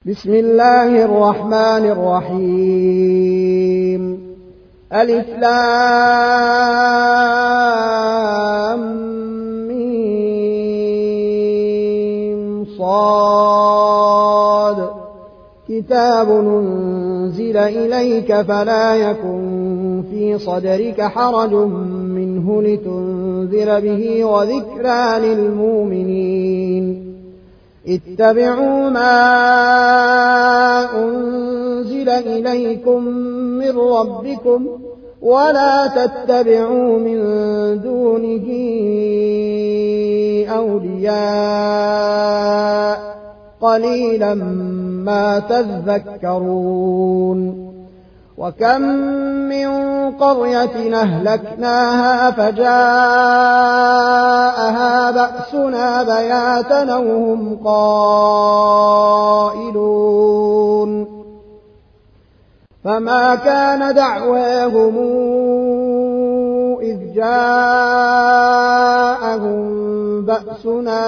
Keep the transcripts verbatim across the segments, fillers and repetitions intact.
بسم الله الرحمن الرحيم. ألف لام ميم صاد. كتاب أنزل إليك فلا يكن في صدرك حرج منه لتنذر به وذكرى للمؤمنين. اتبعوا ما أنزل إليكم من ربكم ولا تتبعوا من دونه أولياء قليلا ما تذكرون. وكم من قرية أهلكناها فجاءها بأسنا بياتا وهم قائلون. فما كان دعواهم إذ جاءهم بأسنا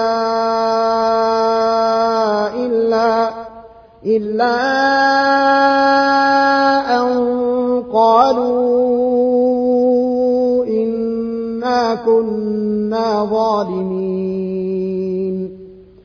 إلا إلا أن قالوا إنا كنا ظالمين.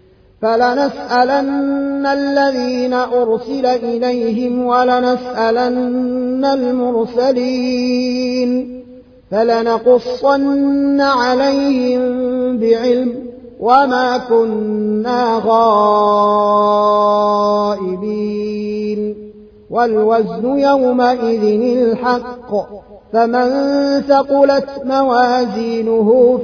فلنسألن الذين أرسل إليهم ولنسألن المرسلين فلنقصن عليهم بعلم وما كنا غائبين. والوزن يومئذ الحق فمن ثقلت موازينه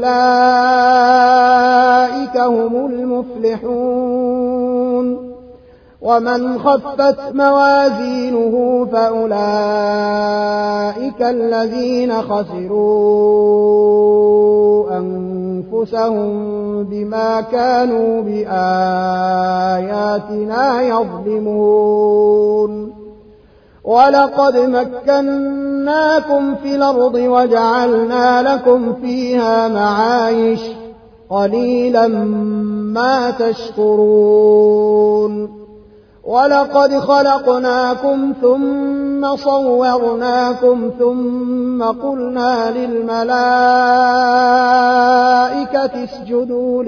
فأولئك هم المفلحون. ومن خفت موازينه فأولئك الذين خسروا أنفسهم بما كانوا بآياتنا يظلمون. ولقد مكناكم في الأرض وجعلنا لكم فيها معايش قليلا ما تشكرون. ولقد خلقناكم ثم صورناكم ثم قلنا للملائكة اسجدوا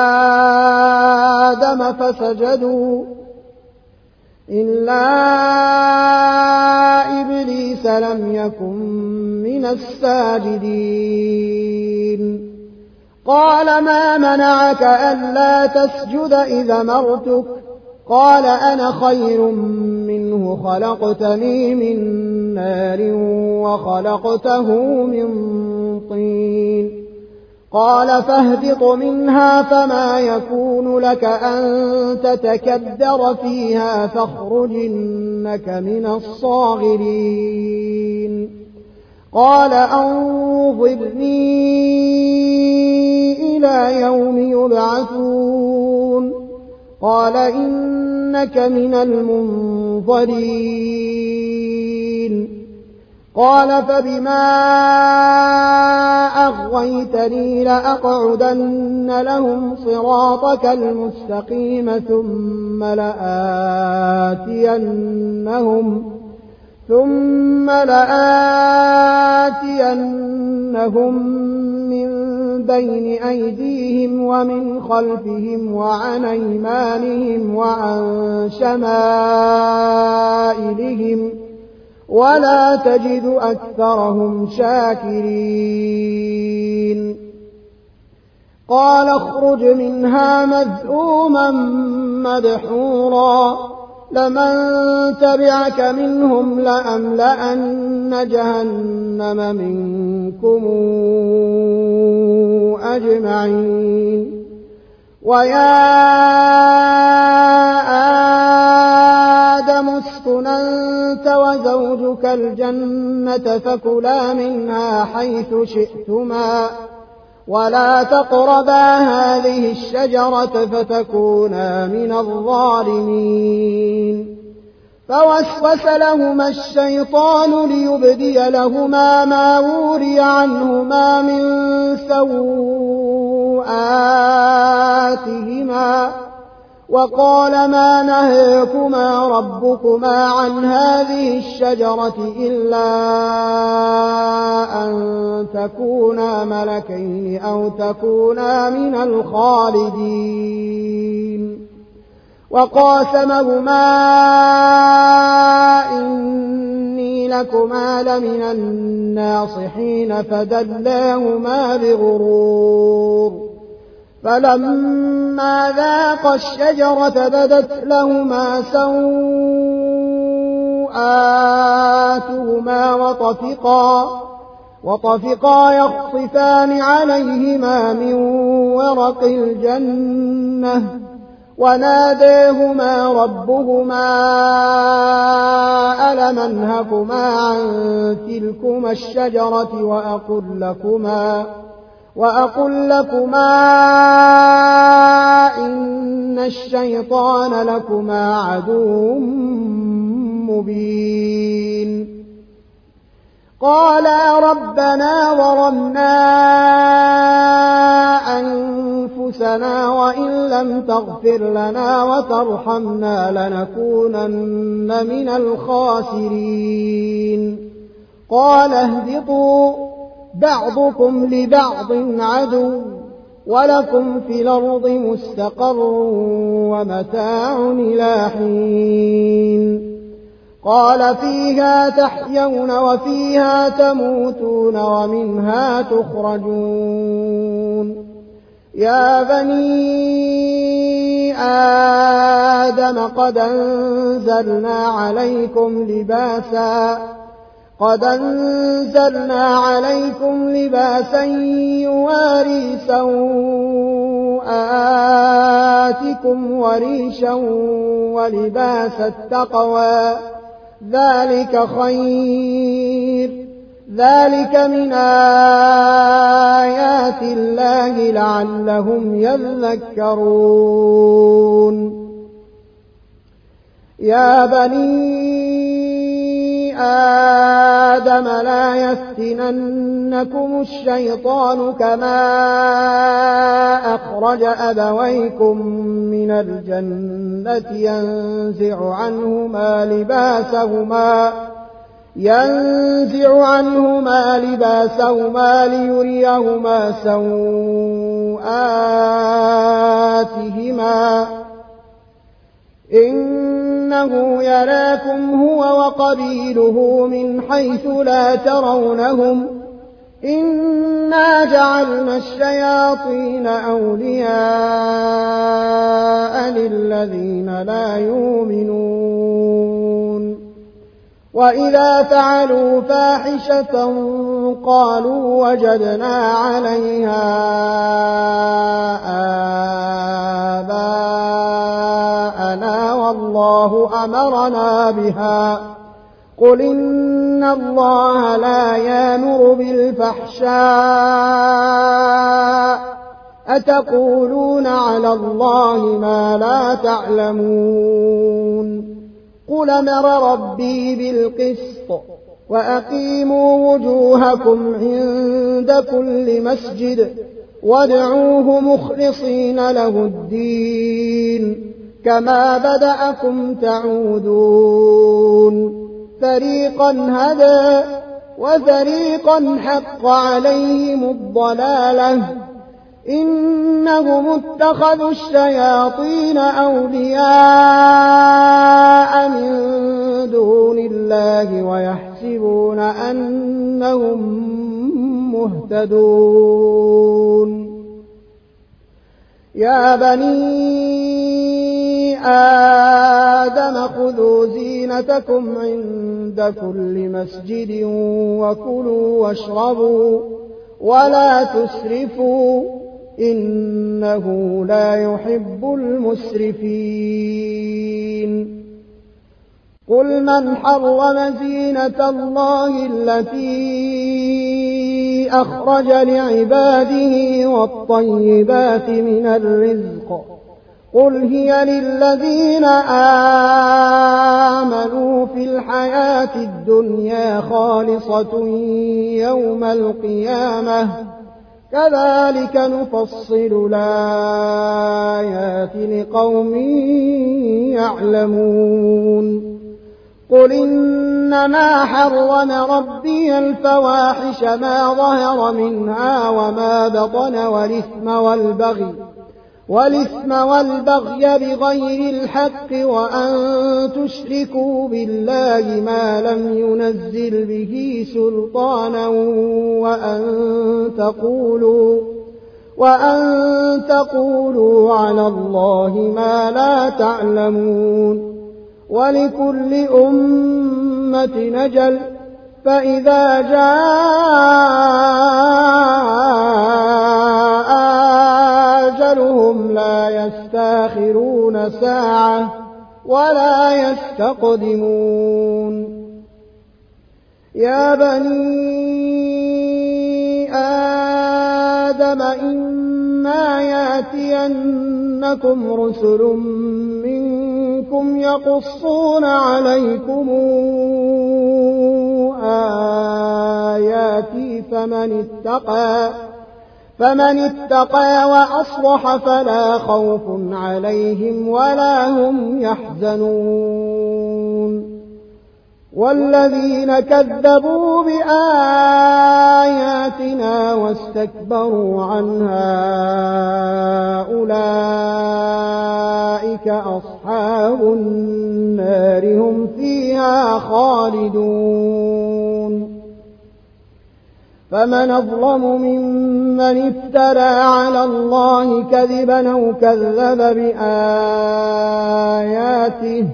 لآدم فسجدوا إلا إبليس لم يكن من الساجدين. قال ما منعك ألا تسجد إذا أمرتك؟ قال أنا خير منه خلقتني من نار وخلقته من طين. قال فاهبط منها فما يكون لك أن تتكبر فيها فاخرج إنك من الصاغرين. قال أنظرني إلى يوم يبعثون. قال إنك من المنظرين. قال فبما أغويتني لأقعدن لهم صراطك المستقيم ثم لآتينهم ثم لآتينهم من بين أيديهم ومن خلفهم وعن أيمانهم وعن شمائلهم ولا تجد أكثرهم شاكرين. قال اخرج منها مذءوما مدحورا لمن تبعك منهم لأملأن جهنم منكم أجمعين. ويا آدم اسكن أنت وزوجك الجنة فكلا منها حيث شئتما ولا تقربا هذه الشجرة فتكونا من الظالمين. فوسوس لهما الشيطان ليبدي لهما ما وري عنهما من سوءاتهما وقال ما نهيكما ربكما عن هذه الشجرة إلا أن تكونا ملكين أو تكونا من الخالدين وقاسمهما إني لكما لمن الناصحين فدلاهما بغرور فلما ذاقا الشجرة بدت لهما سوآتهما وطفقا, وطفقا يخصفان عليهما من ورق الجنة وناديهما ربهما ألم أنهكما عن تلكما الشجرة وأقل لكما وأقل لكما إن الشيطان لكما عدو مبين قالا ربنا ظلمنا أنفسنا وإن لم تغفر لنا وترحمنا لنكونن من الخاسرين قال اهبطوا بعضكم لبعض عدو ولكم في الأرض مستقر ومتاع إلى حين قال فيها تحيون وفيها تموتون ومنها تخرجون يا بني آدم قد أنزلنا عليكم لباسا قد أنزلنا عليكم لباسا يواري سوآتكم وريشا ولباس التقوى ذلك خير ذلك من آيات الله لعلهم يذكرون يا بني آدم لا يفتننكم الشيطان كما أخرج أبويكم من الجنة ينزع عنهما لباسهما ينزع عنهما لباسهما ليريهما سوآتهما إنه يراكم هو وقبيله من حيث لا ترونهم إنا جعلنا الشياطين أولياء للذين لا يؤمنون وإذا فعلوا فاحشة قالوا وجدنا عليها آباءنا والله أمرنا بها قل إن الله لا يأمر بالفحشاء أتقولون على الله ما لا تعلمون قل أمر ربي بالقسط وأقيموا وجوهكم عند كل مسجد وادعوه مخلصين له الدين كما بدأكم تعودون فريقا هدى وفريقا حق عليهم الضلالة إنهم اتخذوا الشياطين أولياء من دون الله ويحسبون أنهم مهتدون يا بني آدم خذوا زينتكم عند كل مسجد وكلوا واشربوا ولا تسرفوا إنه لا يحب المسرفين قل من حرم زينة الله التي أخرج لعباده والطيبات من الرزق قل هي للذين آمنوا في الحياة الدنيا خالصة يوم القيامة كذلك نفصل الآيات لقوم يعلمون قل إنما حرم ربي الفواحش ما ظهر منها وما بطن والإثم والبغي والإثم والبغي بغير الحق وأن تشركوا بالله ما لم ينزل به سلطانا وأن تقولوا وأن تقولوا على الله ما لا تعلمون ولكل أمة نجل فإذا جاء أجلهم لا يستاخرون ساعة ولا يستقدمون يا بني آدم إما يأتينكم رسل منكم يقصون عليكم آياتي فمن اتقى فمن اتقى وأصلح فلا خوف عليهم ولا هم يحزنون والذين كذبوا بآياتنا واستكبروا عنها أولئك أصحاب النار هم فيها خالدون فمن أظلم ممن افترى على الله كذبا أو كذب بآياته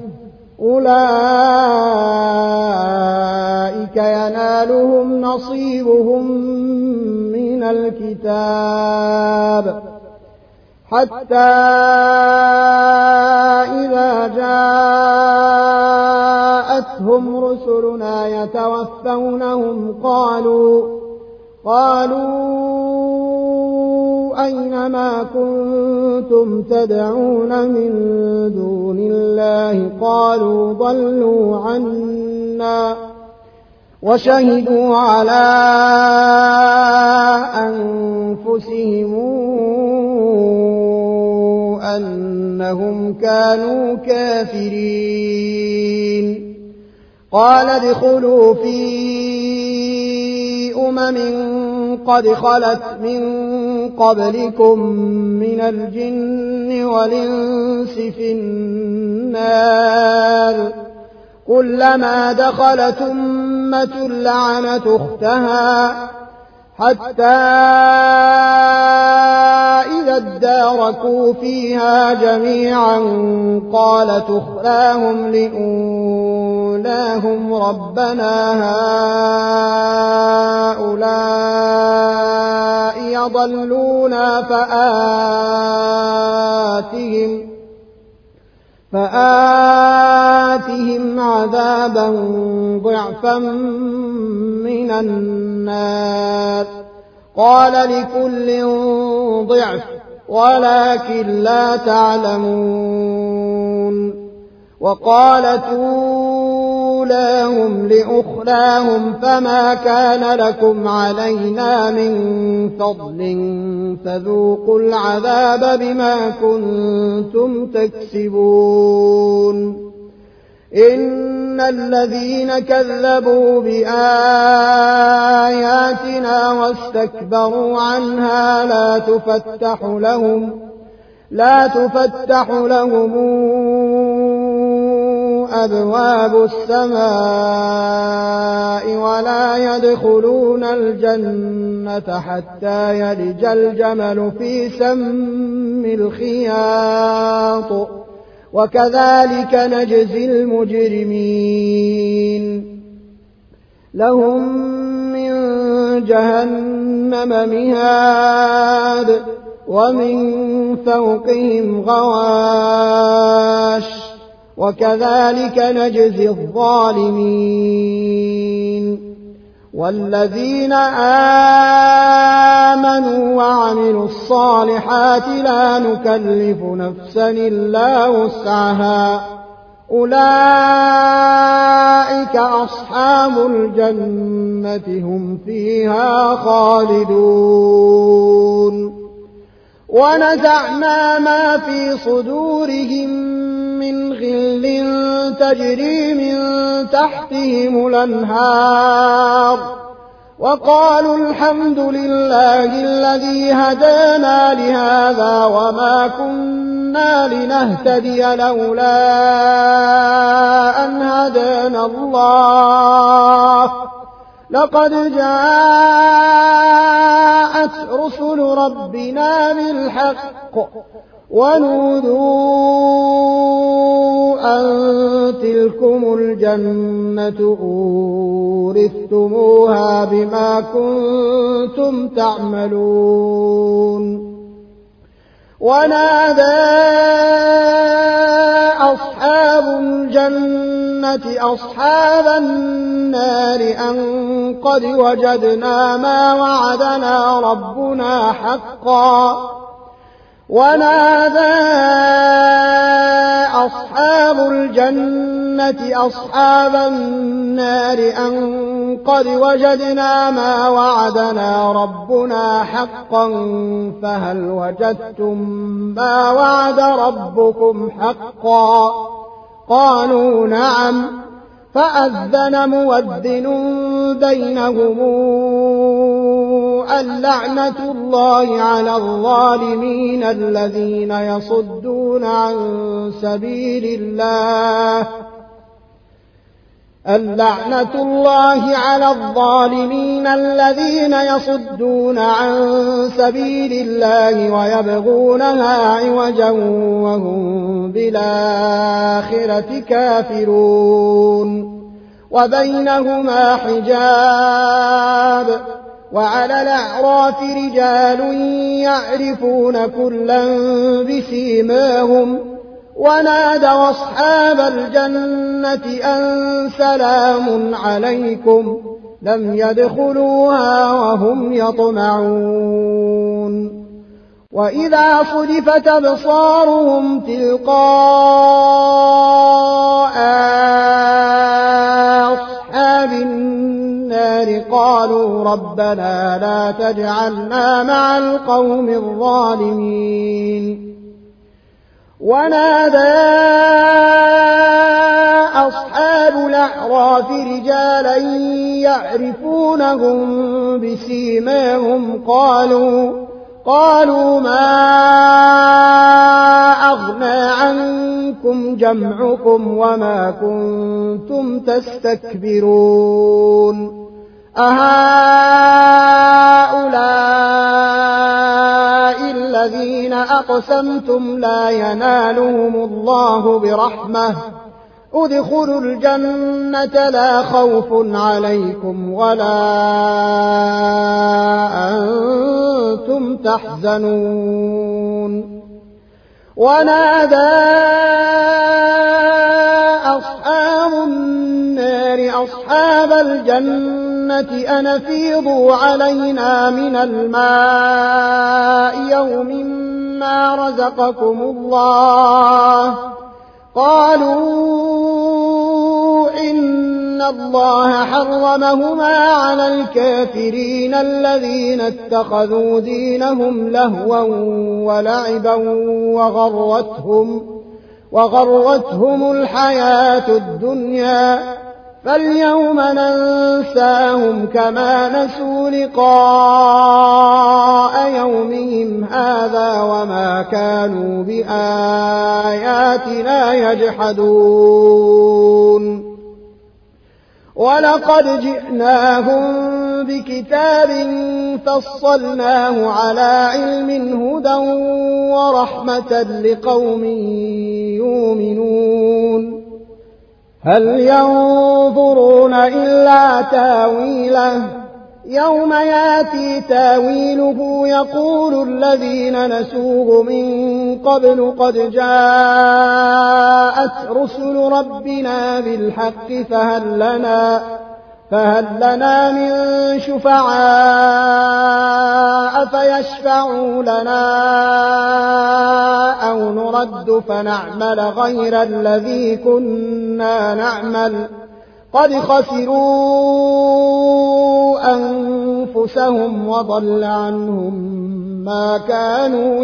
أولئك ينالهم نصيبهم من الكتاب حتى إذا جاءتهم رسلنا يتوفونهم قالوا قالوا أينما كنتم تدعون من دون الله قالوا ضلوا عنا وشهدوا على أنفسهم أنهم كانوا كافرين قال ادخلوا في أمم قد خلت من قبلكم من الجن والإنس في النار كلما دخلت أمة لعنت أختها حتى إذا اداركوا فيها جميعا قالت أخراهم لأولاهم ربنا هؤلاء يضلونا فآتهم فآتهم عذابا ضعفا من النار قال لكل ضعف ولكن لا تعلمون وقالت أولاهم لأخراهم فما كان لكم علينا من فضل فذوقوا العذاب بما كنتم تكسبون إن الذين كذبوا بآياتنا واستكبروا عنها لا تفتح لهم لا تفتح لهم أبواب السماء ولا يدخلون الجنة حتى يلج الجمل في سم الخياط وكذلك نجزي المجرمين لهم من جهنم مهاد ومن فوقهم غواش وكذلك نجزي الظالمين والذين آمنوا وعملوا الصالحات لا نكلف نفسا إلا وسعها أولئك أصحاب الجنة هم فيها خالدون ونزعنا ما في صدورهم من غل تجري من تحتهم الأنهار وقالوا الحمد لله الذي هدانا لهذا وما كنا لنهتدي لولا أن هدانا الله لقد جاءت رسل ربنا بالحق ونودوا أن تلكم الجنة أورثتموها بما كنتم تعملون ونادى أصحاب الجنة أصحاب النار أن قد وجدنا ما وعدنا ربنا حقا ونادى أصحاب الجنة أصحاب النار أن قد وجدنا ما وعدنا ربنا حقا فهل وجدتم ما وعد ربكم حقا قالوا نعم فأذن مؤذن بينهم اللعنة الله على الظالمين الذين يصدون عن سبيل الله اللعنة الله على الظالمين الذين يصدون عن سبيل الله ويبغونها عوجا وهم بالآخرة كافرون وبينهما حجاب وعلى الأعراف رجال يعرفون كلا بسيماهم ونادوا أصحاب الجنة أن سلام عليكم لم يدخلوها وهم يطمعون وإذا صرفت أبصارهم تلقاء أصحاب النار قالوا ربنا لا تجعلنا مع القوم الظالمين ونادى أصحاب الأعراف رجالا يعرفونهم بسيماهم قالوا قالوا ما أغنى عنكم جمعكم وما كنتم تستكبرون أهؤلاء الذين أقسمتم لا ينالهم الله برحمة ادخلوا الجنة لا خوف عليكم ولا أنتم تحزنون ونادى أصحاب النار أصحاب الجنة أن أفيضوا علينا من الماء يوم ما رزقكم الله قالوا إن الله حرمهما على الكافرين الذين اتخذوا دينهم لهوا ولعبا وغرتهم, وغرتهم الحياة الدنيا فاليوم ننساهم كما نسوا لقاء يومهم هذا وما كانوا بآياتنا يجحدون ولقد جئناهم بكتاب فصلناه على علم هدى ورحمة لقوم يؤمنون هل ينظرون إلا تاويله يوم ياتي تاويله يقول الذين نسوه من قبل قد جاءت رسل ربنا بالحق فهل لنا فهل لنا من شفعاء فيشفعوا لنا أو نرد فنعمل غير الذي كنا نعمل قد خسروا أنفسهم وضل عنهم ما كانوا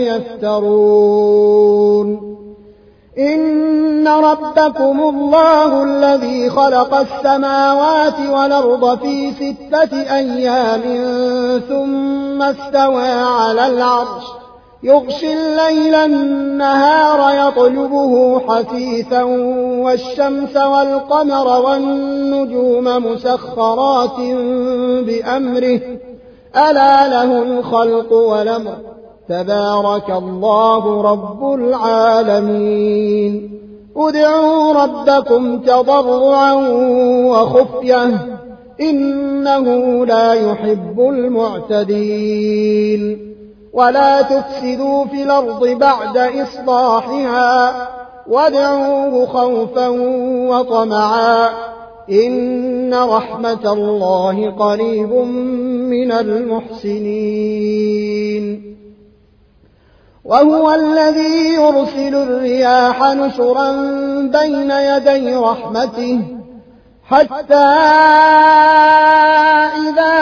يفترون. إن ربكم الله الذي خلق السماوات والأرض في ستة أيام ثم استوى على العرش يغشي الليل النهار يطلبه حثيثا والشمس والقمر والنجوم مسخرات بأمره ألا له الخلق والأمر تبارك الله رب العالمين. ادعوا ربكم تضرعا وخفية إنه لا يحب المعتدين. ولا تفسدوا في الأرض بعد إصلاحها وادعوه خوفا وطمعا إن رحمة الله قريب من المحسنين. وهو الذي يرسل الرياح نشرا بين يدي رحمته حتى إذا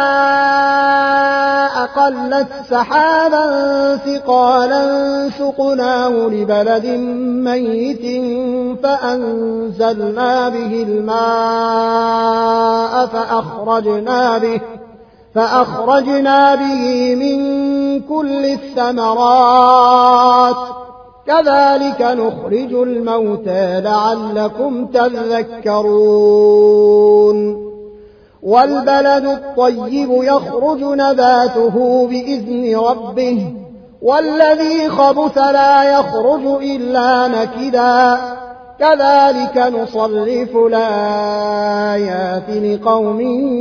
أقلت سحابا ثقالا سقناه لبلد ميت فأنزلنا به الماء فأخرجنا به فأخرجنا به من كل الثمرات كذلك نخرج الموتى لعلكم تذكرون. والبلد الطيب يخرج نباته بإذن ربه والذي خبث لا يخرج إلا نكدا كذلك نصرف الآيات لقوم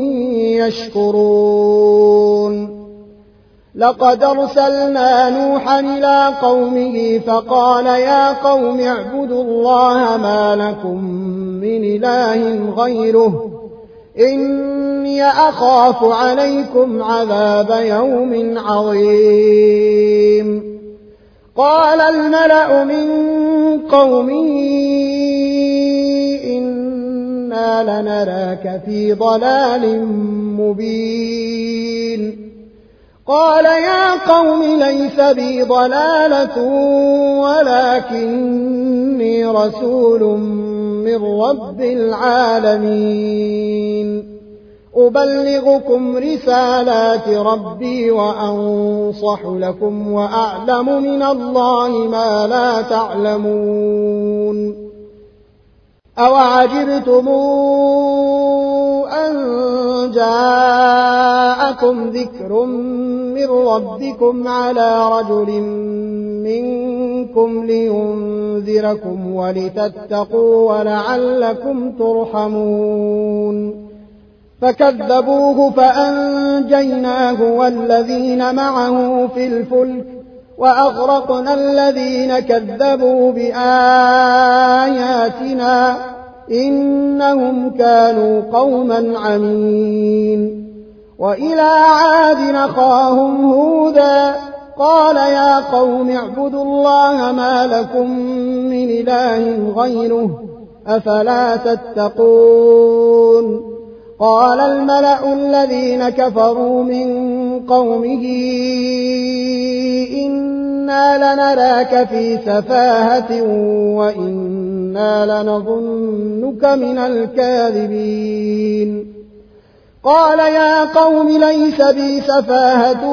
يشكرون. لقد أرسلنا نوحا إلى قومه فقال يا قوم اعبدوا الله ما لكم من إله غيره إني أخاف عليكم عذاب يوم عظيم. قال الملأ من قومه إنا لنراك في ضلال مبين. قال يا قوم ليس بي ضلالة ولكني رسول من رب العالمين أبلغكم رسالات ربي وأنصح لكم وأعلم من الله ما لا تعلمون. أوعجبتم أن جاءكم ذكر من ربكم على رجل منكم لينذركم ولتتقوا ولعلكم ترحمون. فكذبوه فأنجيناه والذين معه في الفلك وأغرقنا الذين كذبوا بآياتنا إنهم كانوا قوما عمين. وإلى عاد أخاهم هودا قال يا قوم اعبدوا الله ما لكم من إله غيره أفلا تتقون. قال الملأ الذين كفروا من قومه إنا لنراك في سفاهة وإنا لنظنك من الكاذبين. قال يا قوم ليس بي سفاهة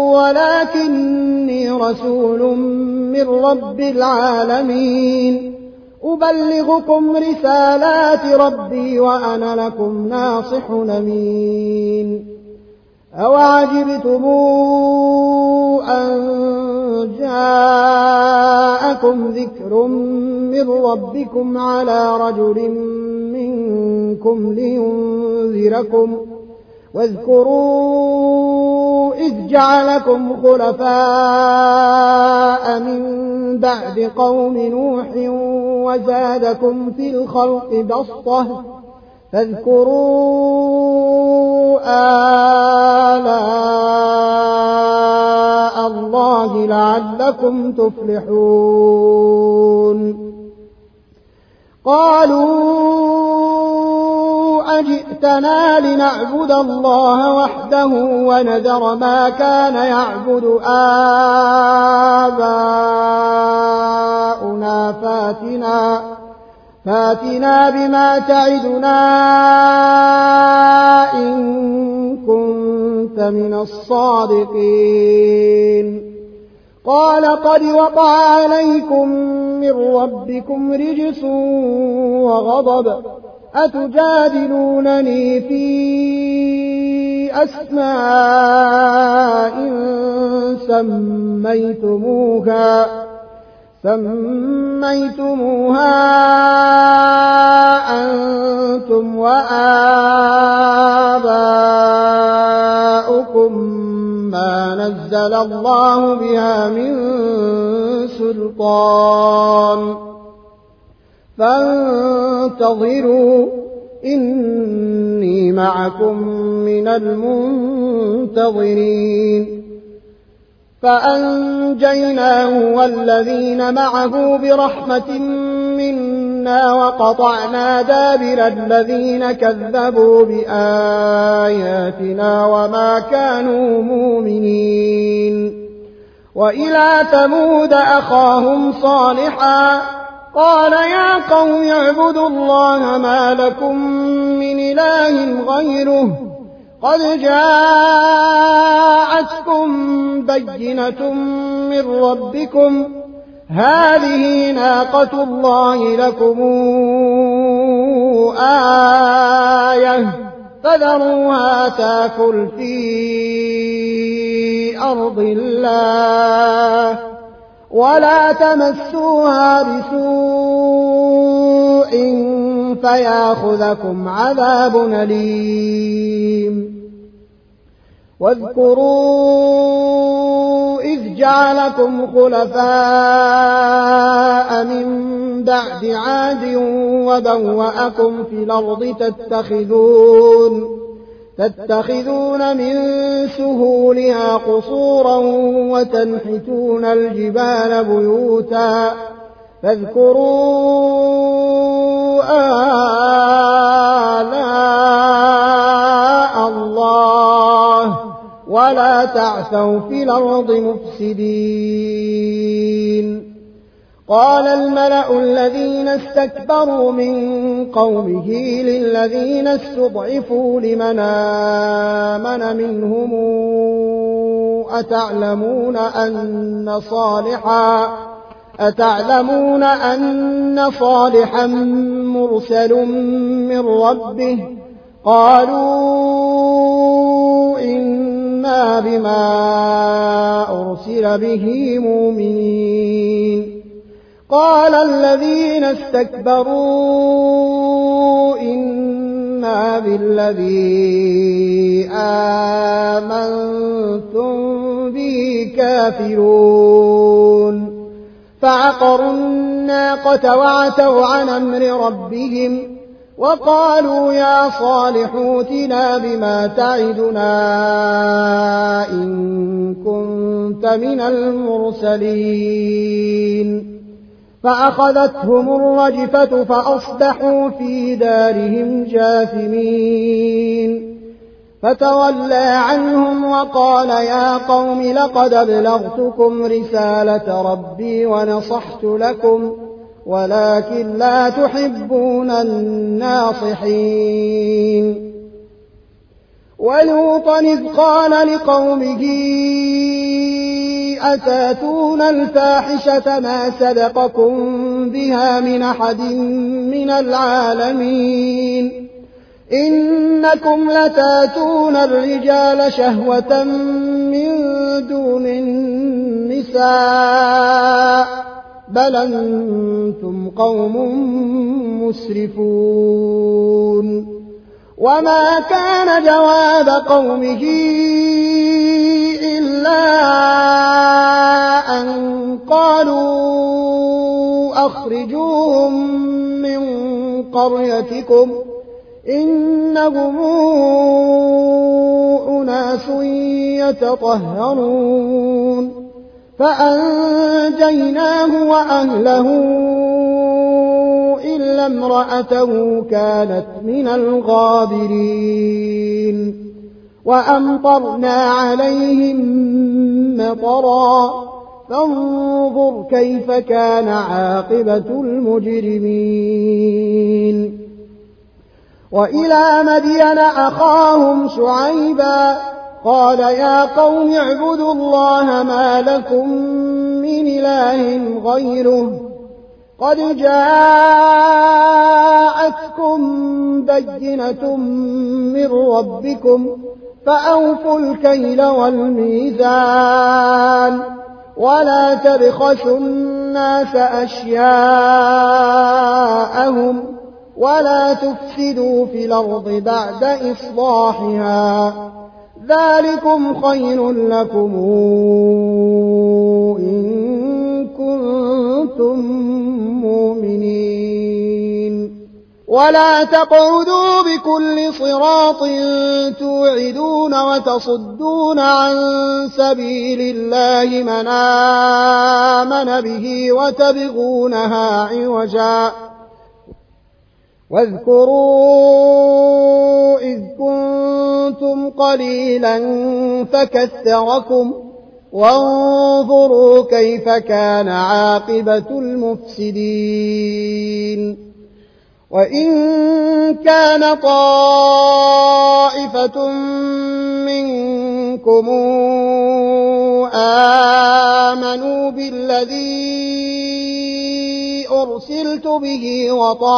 ولكني رسول من رب العالمين أبلغكم رسالات ربي وأنا لكم ناصح أمين. أوعجبتم أن جاءكم ذكر من ربكم على رجل منكم لينذركم واذكروا إذ جعلكم خلفاء من بعد قوم نوح وزادكم في الخلق بسطة فاذكروا آلاء الله لعلكم تفلحون قالوا أجئتنا لنعبد الله وحده ونذر ما كان يعبد آباؤنا فاتنا فاتنا بما تعدنا إن كنت من الصادقين قال قد وقع عليكم من ربكم رجس وغضب أتجادلونني في أسماء سميتموها سميتموها أنتم وآباؤكم ما نزل الله بها من سلطان فانتظروا إني معكم من المنتظرين فأنجيناه والذين معه برحمة منا وقطعنا دابر الذين كذبوا بآياتنا وما كانوا مؤمنين وإلى ثمود أخاهم صالحا قال يا قوم اعبدوا الله ما لكم من إله غيره قد جاءتكم بينة من ربكم هذه ناقة الله لكم آية فذروها تاكل في أرض الله ولا تمسوها بسوء فياخذكم عذاب أليم واذكروا إذ جعلكم خلفاء من بعد عاد وبوأكم في الأرض تتخذون تتخذون من سهولها قصورا وتنحتون الجبال بيوتا فاذكروا آلاء الله ولا تعثوا في الأرض مفسدين قال الملأ الذين استكبروا من قومه للذين استضعفوا لمن آمن منهم أتعلمون أن صالحا أتعلمون أن صالحا مرسل من ربه قالوا إنا بما أرسل به مؤمنين قال الذين استكبروا إنا بالذي آمنتم به كافرون فعقروا الناقة وعتوا عن أمر ربهم وقالوا يا صالح ائتنا بما تعدنا إن كنت من المرسلين فأخذتهم الرجفة فأصبحوا في دارهم جاثمين فتولى عنهم وقال يا قوم لقد أبلغتكم رسالة ربي ونصحت لكم ولكن لا تحبون الناصحين ولوطا إذ قال لقومه أتاتون الفاحشة ما سبقكم بها من أحد من العالمين إنكم لتاتون الرجال شهوة من دون النساء بل أنتم قوم مسرفون وما كان جواب قومه إلا أن قالوا أخرجوهم من قريتكم إنهم أناس يتطهرون فأنجيناه وأهله إلا امرأته كانت من الغابرين وأمطرنا عليهم مطرا فانظر كيف كان عاقبة المجرمين وإلى مدين أخاهم شعيبا قال يا قوم اعبدوا الله ما لكم من إله غيره قد جاءتكم بينة من ربكم فأوفوا الكيل والميزان ولا تبخسوا الناس أشياءهم ولا تفسدوا في الأرض بعد إصلاحها ذلكم خير لكم إن كنتم مؤمنين ولا تقعدوا بكل صراط توعدون وتصدون عن سبيل الله من آمن به وتبغونها عوجا واذكروا إذ كنتم قليلا فكثركم وانظروا كيف كان عاقبة المفسدين وإن كان طائفة منكم آمنوا بالذي أرسلت به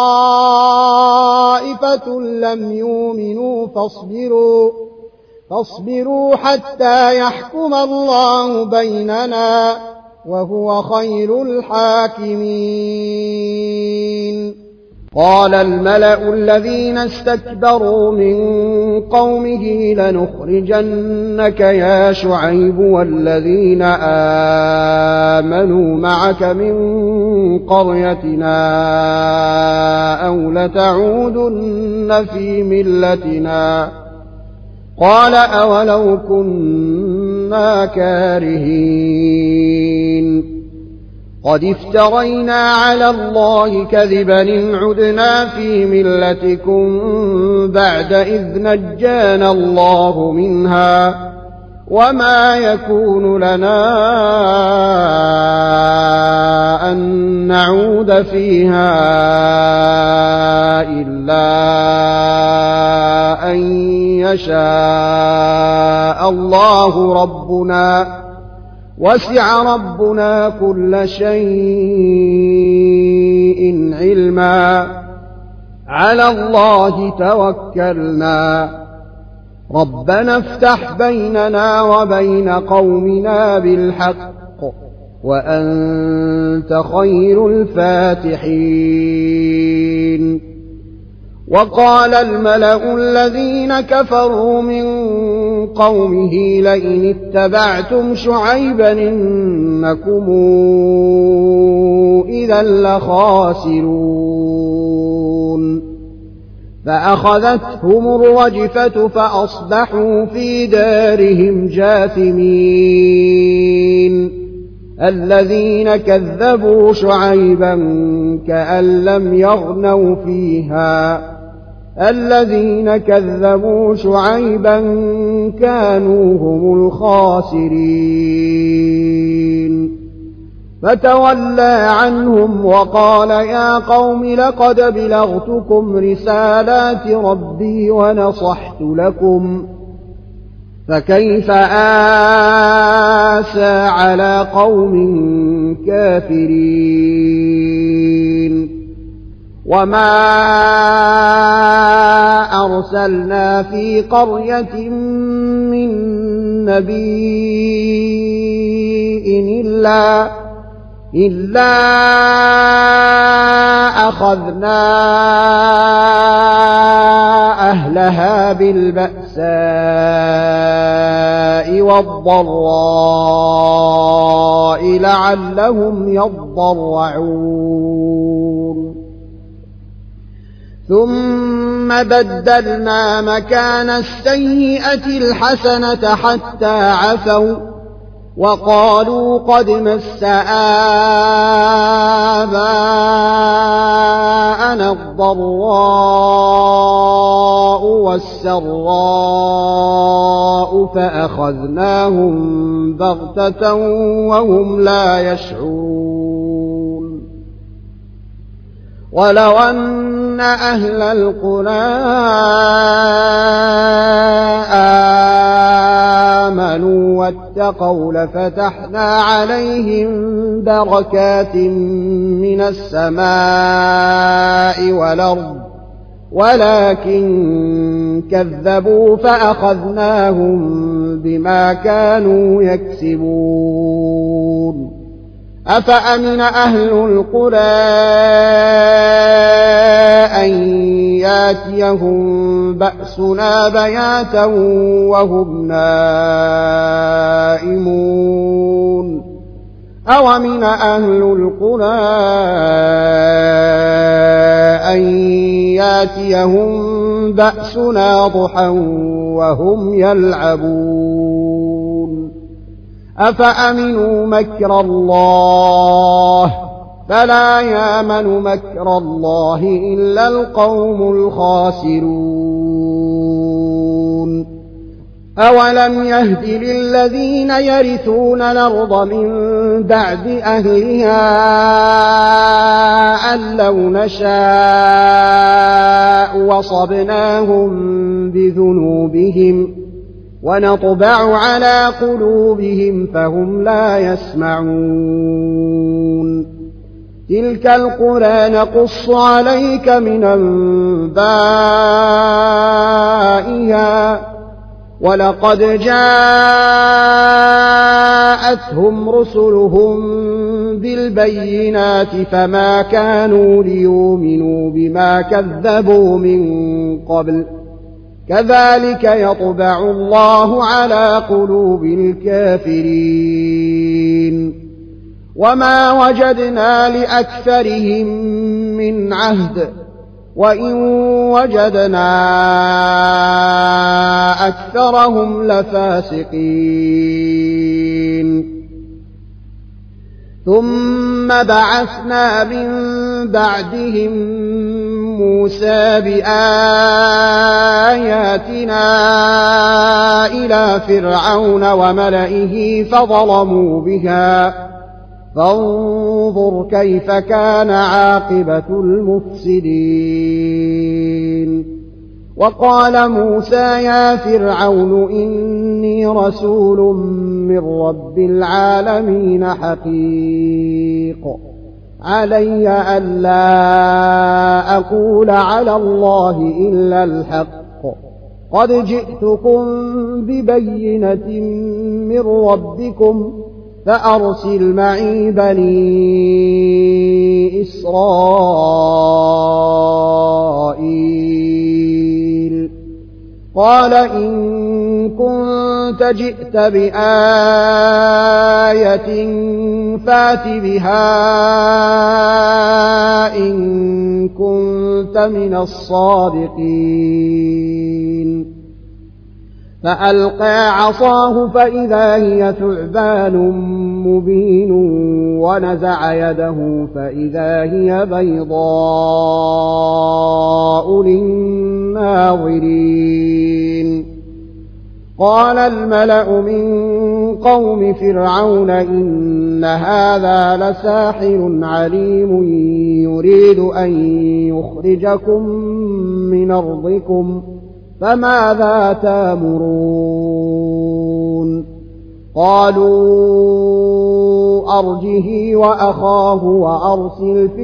وطائفة لم يؤمنوا فاصبروا فاصبروا حتى يحكم الله بيننا وهو خير الحاكمين قال الملأ الذين استكبروا من قومه لنخرجنك يا شعيب والذين آمنوا معك من قريتنا أو لتعودن في ملتنا قال أولو كنا كارهين قد افترينا على الله كذبا إن عدنا في ملتكم بعد إذ نجانا الله منها وما يكون لنا أن نعود فيها إلا أن يشاء الله ربنا وسع ربنا كل شيء علما على الله توكلنا ربنا افتح بيننا وبين قومنا بالحق وأنت خير الفاتحين وقال الملأ الذين كفروا من قومه لئن اتبعتم شعيبا إنكم إذا لخاسرون فأخذتهم الرجفة فأصبحوا في دارهم جاثمين الذين كذبوا شعيبا كأن لم يغنوا فيها الذين كذبوا شعيبا كانوا هم الخاسرين فتولى عنهم وقال يا قوم لقد بلغتكم رسالات ربي ونصحت لكم فكيف آسى على قوم كافرين وما أرسلنا في قرية من نبي إلا إلا أخذنا أهلها بالبأساء والضراء لعلهم يضرعون ثم ثم بدلنا مكان السيئة الحسنة حتى عفوا وقالوا قد مس آباءنا الضراء والسراء فأخذناهم بغتة وهم لا يشعرون ولو أن أهل القرى آمنوا واتقوا لفتحنا عليهم بركات من السماء والأرض ولكن كذبوا فأخذناهم بما كانوا يكسبون أفأمن أهل القرى أن ياتيهم بأسنا بياتا وهم نائمون أومن أهل القرى أن ياتيهم بأسنا ضحى وهم يلعبون أفأمنوا مكر الله فلا يامن مكر الله إلا القوم الخاسرون أولم يهد للذين يرثون الأرض من بعد أهلها أن لو نشاء وصبناهم بذنوبهم ونطبع على قلوبهم فهم لا يسمعون تلك القرى نقص عليك من أنبائها ولقد جاءتهم رسلهم بالبينات فما كانوا ليؤمنوا بما كذبوا من قبل كذلك يطبع الله على قلوب الكافرين وما وجدنا لأكثرهم من عهد وإن وجدنا أكثرهم لفاسقين ثم بعثنا من بعدهم موسى بآياتنا إلى فرعون وملئه فظلموا بها فانظر كيف كان عاقبة المفسدين وقال موسى يا فرعون إني رسول من رب العالمين حقيق علي ألا أقول على الله إلا الحق قد جئتكم ببينة من ربكم فأرسل معي بني إسرائيل قال إن كنت جئت بآية فات بها إن كنت من الصادقين فألقى عصاه فإذا هي ثعبان مبين ونزع يده فإذا هي بيضاء للناظرين قال الملأ من قوم فرعون إن هذا لساحر عليم يريد أن يخرجكم من أرضكم فماذا تأمرون قالوا أرجه وأخاه وأرسل في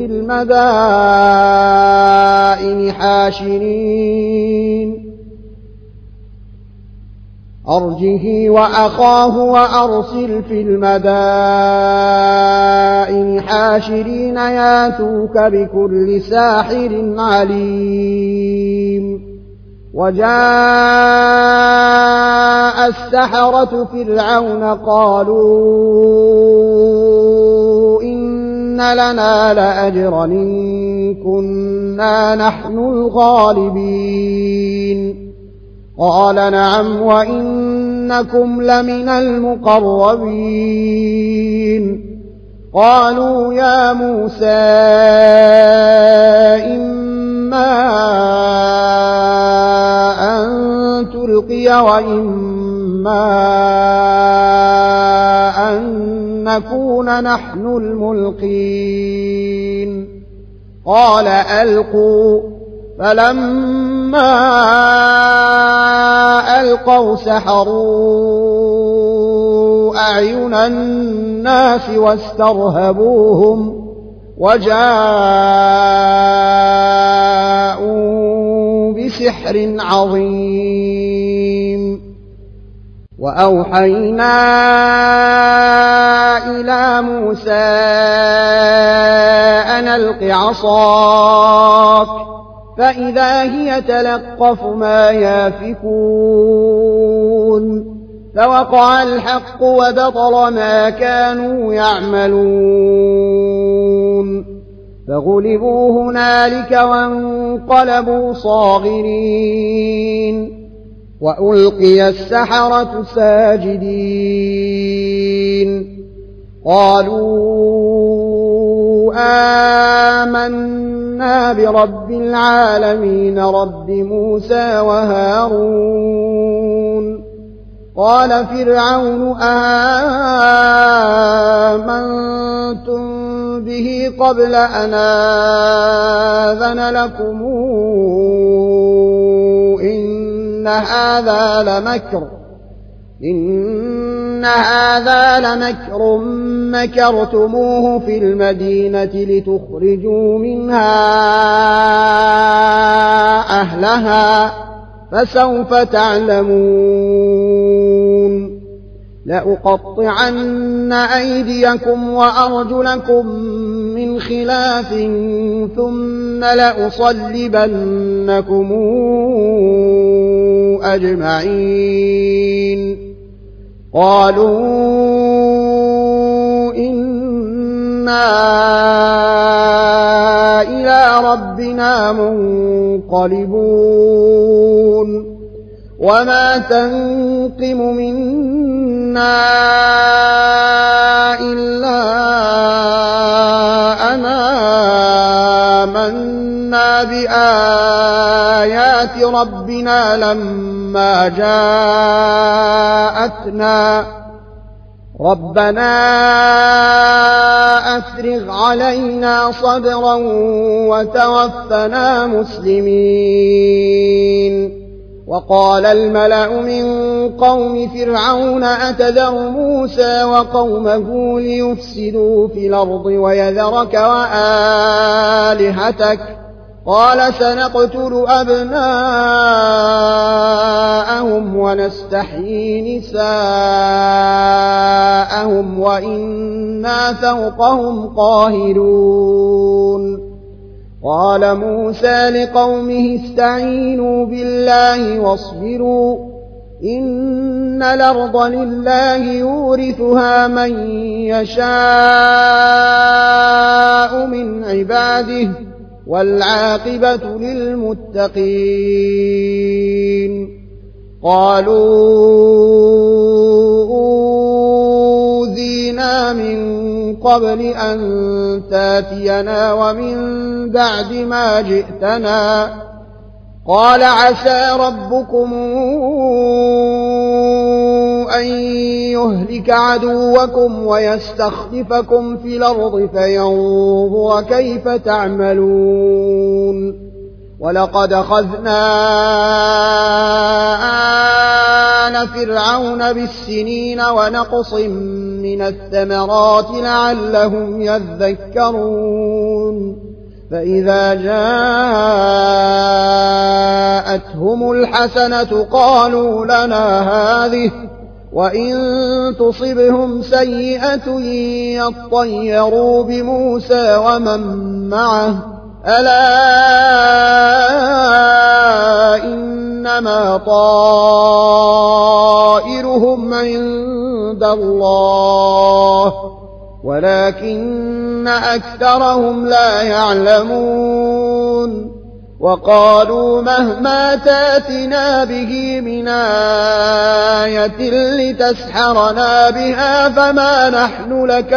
المدائن حاشرين أرجه وأخاه وأرسل في المدائن حاشرين ياتوك بكل ساحر عليم وجاء السحرة فرعون قالوا إن وإن لنا لأجرا إن كنا نحن الغالبين قال نعم وإنكم لمن المقربين قالوا يا موسى إما أن تلقي وإما أن نكون نحن الملقين قال ألقوا فلما ألقوا سحروا أعين الناس واسترهبوهم وجاءوا بسحر عظيم وأوحينا إلى موسى أن ألق عصاك فإذا هي تلقف ما يافكون فوقع الحق وبطل ما كانوا يعملون فغلبوا هنالك وانقلبوا صاغرين وألقي السحرة ساجدين قالوا آمنا برب العالمين رب موسى وهارون قال فرعون آمنتم به قبل أن آذن لكم إن هذا لمكر إن هذا لمكر مكرتموه في المدينة لتخرجوا منها أهلها فسوف تعلمون لأقطعن أيديكم وأرجلكم من خلاف ثم لأصلبنكم أجمعين قالوا إنا إلى ربنا منقلبون وما تنقم منا إلا أن آمنا بآيات ربنا لما جاءتنا ربنا أفرغ علينا صبرا وتوفنا مسلمين وقال الملأ من قوم فرعون أتذر موسى وقومه ليفسدوا في الأرض ويذرك وآلهتك قال سنقتل أبناءهم ونستحيي نساءهم وإنا فوقهم قاهرون قال موسى لقومه استعينوا بالله واصبروا إن الأرض لله يورثها من يشاء من عباده والعاقبة للمتقين قالوا أوذينا من قبل أن تاتينا ومن بعد ما جئتنا قال عسى ربكم أن يهلك عدوكم ويستخلفكم في الأرض فينظر كيف تعملون ولقد أخذنا آل فرعون بالسنين ونقص من الثمرات لعلهم يذكرون فإذا جاءتهم الحسنة قالوا لنا هذه وإن تصبهم سيئة يطيروا بموسى ومن معه ألا إنما طائرهم عند الله ولكن أكثرهم لا يعلمون وقالوا مهما تاتنا به من آية لتسحرنا بها فما نحن لك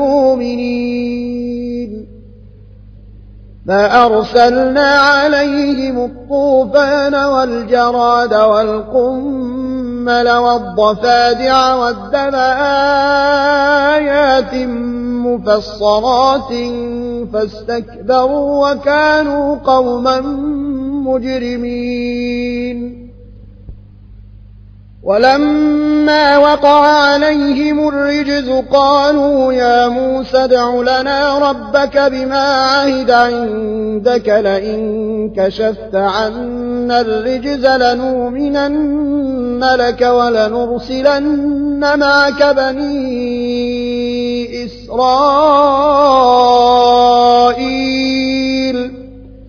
بمؤمنين فأرسلنا عليهم الطوفان والجراد والقمل والضفادع والدم آيات مفصلات فاستكبروا وكانوا قوما مجرمين ولما وقع عليهم الرجز قالوا يا موسى ادع لنا ربك بما عهد عندك لئن كشفت عنا الرجز لنؤمنن لك ولنرسلن معك بني إسرائيل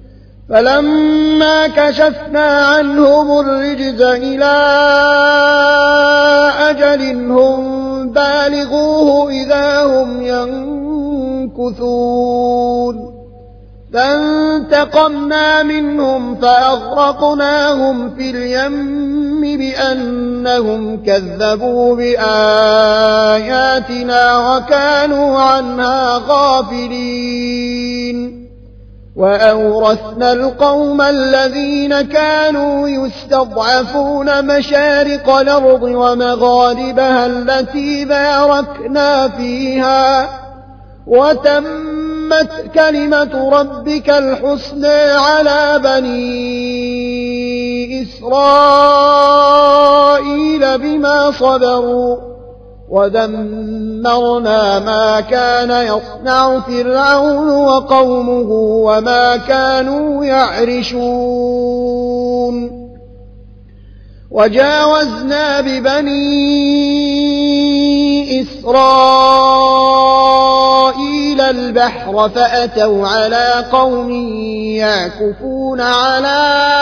فلما كشفنا عنهم الرجز إلى أجل هم بالغوه إذا هم ينكثون فانتقمنا منهم فأغرقناهم في اليم بأنهم كذبوا بآياتنا وكانوا عنها غافلين وأورثنا القوم الذين كانوا يستضعفون مشارق الأرض ومغاربها التي باركنا فيها وتمت كلمة ربك الحسنى على بني إسرائيل بما صبروا ودمرنا ما كان يصنع فرعون وقومه وما كانوا يعرشون وجاوزنا ببني إسرائيل البحر فأتوا على قوم يعكفون على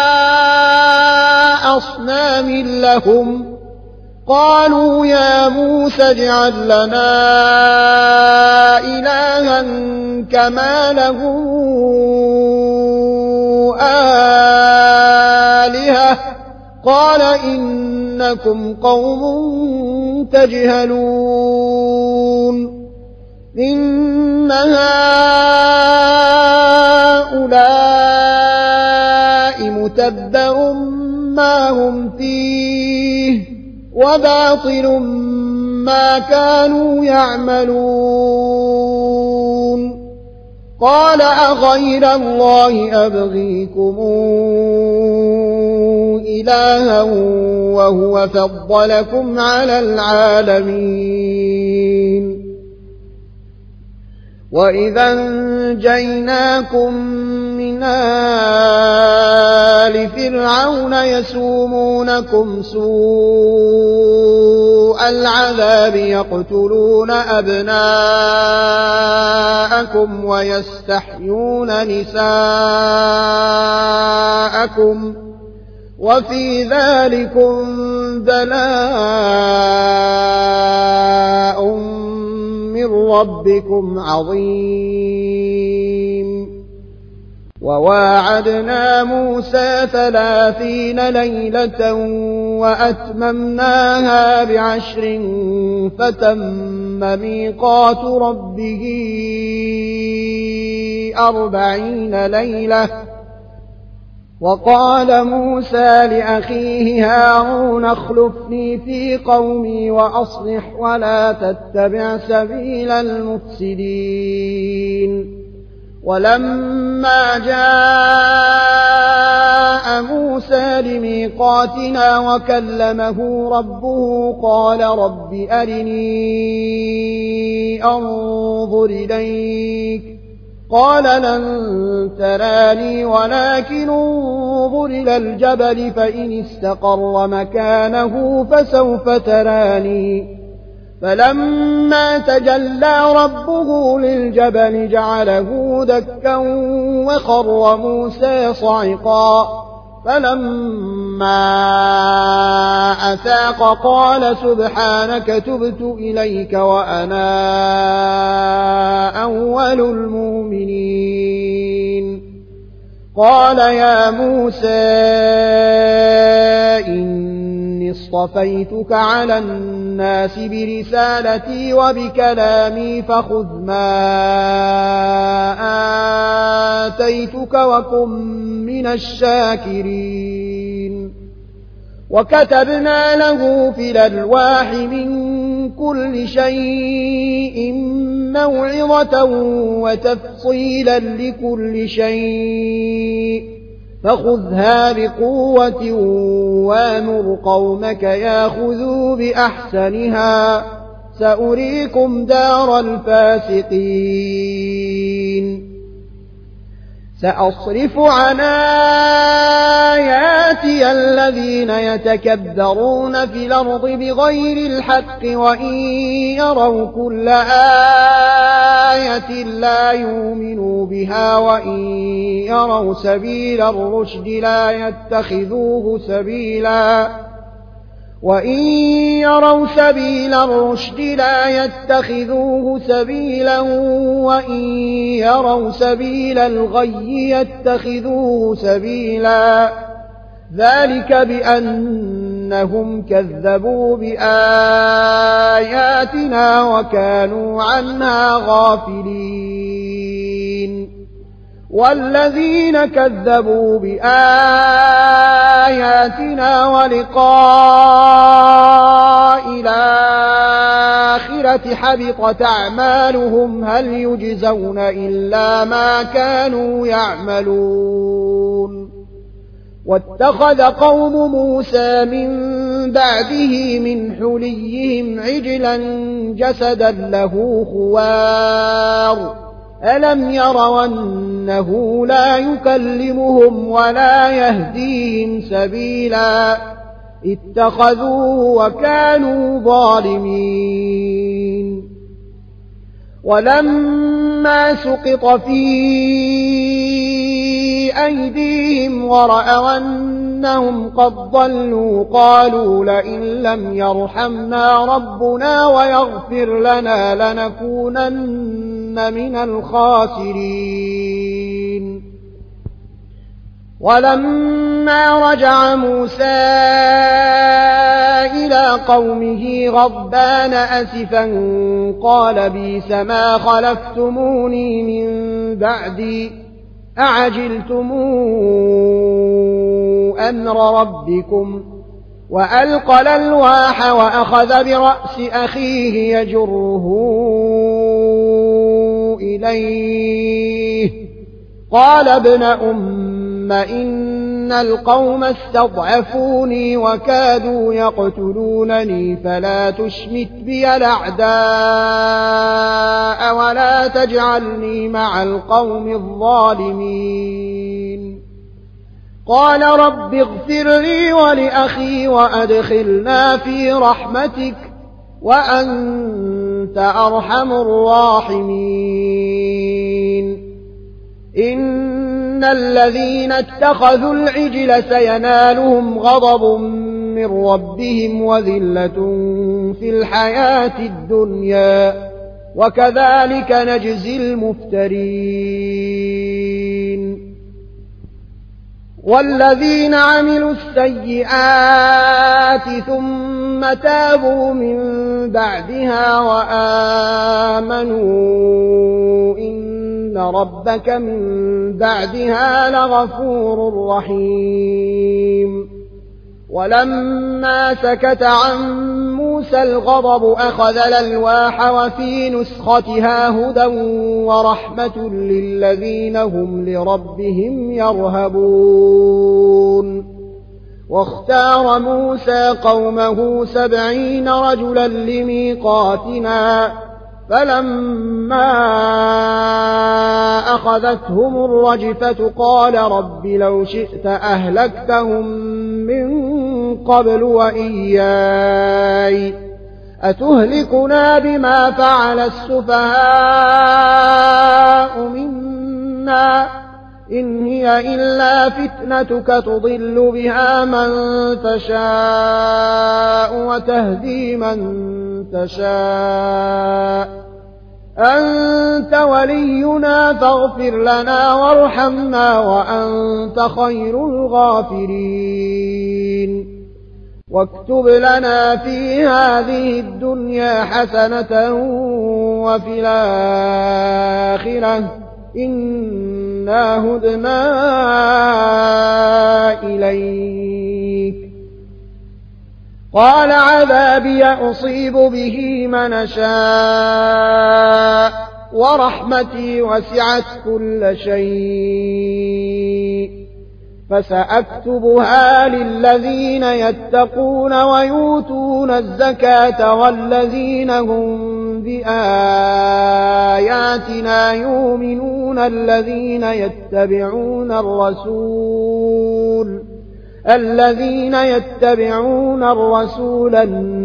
أصنام لهم قالوا يا موسى اجعل لنا إلها كما لهم آلهة قال إنكم قوم تجهلون إن هؤلاء متبر ما هم فيه وباطل ما كانوا يعملون قال أغير الله أبغيكم إلها وهو فضلكم على العالمين وإذا انجيناكم من آل فرعون يسومونكم سوء العذاب يقتلون أبناءكم ويستحيون نساءكم وفي ذلكم بلاء من ربكم عظيم وواعدنا موسى ثلاثين ليلة وأتممناها بعشر فتم ميقات ربه أربعين ليلة وقال موسى لأخيه هارون اخلفني في قومي وأصلح ولا تتبع سبيل المفسدين ولما جاء موسى لميقاتنا وكلمه ربه قال رب أرني أنظر إليك قال لن تراني ولكن انظر إلى الجبل فإن استقر مكانه فسوف تراني فلما تجلى ربه للجبل جعله دكا وخر موسى صعقا فلما أفاق قال سبحانك تبت إليك وأنا أول المؤمنين. قال يا موسى إني اصطفيتك على الناس برسالتي وبكلامي فخذ ما آتيتك وكن من الشاكرين. وكتبنا له في الألواح من كل شيء موعظة وتفصيلا لكل شيء فخذها بقوة وامر قومك ياخذوا بأحسنها سأريكم دار الفاسقين. سأصرف عن آياتي الذين يتكبرون في الأرض بغير الحق وإن يروا كل آية لا يؤمنوا بها وإن يروا سبيل الرشد لا يتخذوه سبيلا وإن يروا سبيل الرشد لا يتخذوه سبيلا وإن يروا سبيل الغي يتخذوه سبيلا ذلك بأنهم كذبوا بآياتنا وكانوا عنها غافلين. والذين كذبوا بآياتنا ولقاء الآخرة حبطت أعمالهم هل يجزون إلا ما كانوا يعملون. واتخذ قوم موسى من بعده من حليهم عجلا جسدا له خوار ألم يروا أنه لا يكلمهم ولا يهديهم سبيلا اتخذوه وكانوا ظالمين. ولما سقط في أيديهم ورأوا أنهم قد ضلوا قالوا لئن لم يرحمنا ربنا ويغفر لنا لنكونن من الخاسرين. ولما رجع موسى إلى قومه غضبان أسفا قال بئس ما خلفتموني من بعدي أعجلتم أمر ربكم وألقى الألواح وأخذ برأس أخيه يجره إليه قال ابن أم إن القوم استضعفوني وكادوا يقتلونني فلا تشمت بي الأعداء ولا تجعلني مع القوم الظالمين. قال رب اغفر لي ولأخي وأدخلنا في رحمتك وأنت أرحم الراحمين. إن الذين اتخذوا العجل سينالهم غضب من ربهم وذلة في الحياة الدنيا وكذلك نجزي المفترين. والذين عملوا السيئات ثم تابوا من بعدها وآمنوا إن ربك من بعدها لغفور رحيم. ولما سكت عن موسى الغضب أخذ الألواح وفي نسختها هدى ورحمة للذين هم لربهم يرهبون. واختار موسى قومه سبعين رجلا لميقاتنا فلما أخذتهم الرجفة قال رب لو شئت أهلكتهم من قبل وإياي أتهلكنا بما فعل السفهاء منا إن هي إلا فتنتك تضل بها من تشاء وتهدي من تشاء أنت ولينا فاغفر لنا وارحمنا وأنت خير الغافرين واكتب لنا في هذه الدنيا حسنة وفي الآخرة إنا هدنا إليك قال عذابي أصيب به من شاء ورحمتي وسعت كل شيء فسأكتبها للذين يتقون ويؤتون الزكاة والذين هم بآياتنا يؤمنون الذين يتبعون الرسول الذين يتبعون الرسول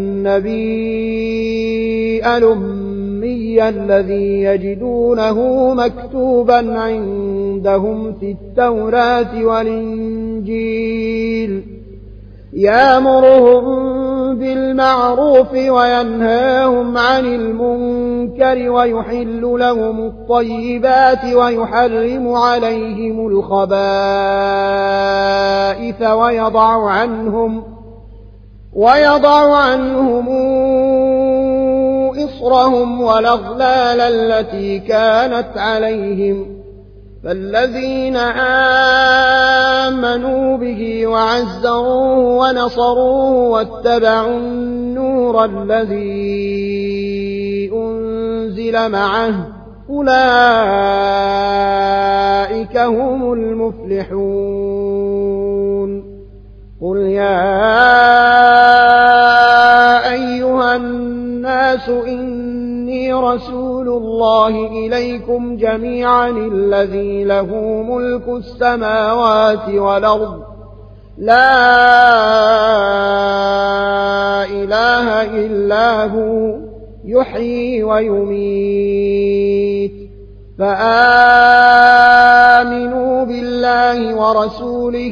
النبي الأمي الذي يجدونه مكتوبا عندهم في التوراة والإنجيل يأمرهم بالمعروف وينهاهم عن المنكر ويحل لهم الطيبات ويحرم عليهم الخبائث ويضع عنهم ويضع عنهم إصرهم والأغلال التي كانت عليهم فالذين آمنوا به وعزروه ونصروه واتبعوا النور الذي أنزل معه أولئك هم المفلحون قل يا أيها الناس إني رسول الله إليكم جميعا الذي له ملك السماوات والأرض لا إله إلا هو يحيي ويميت فآمنوا بالله ورسوله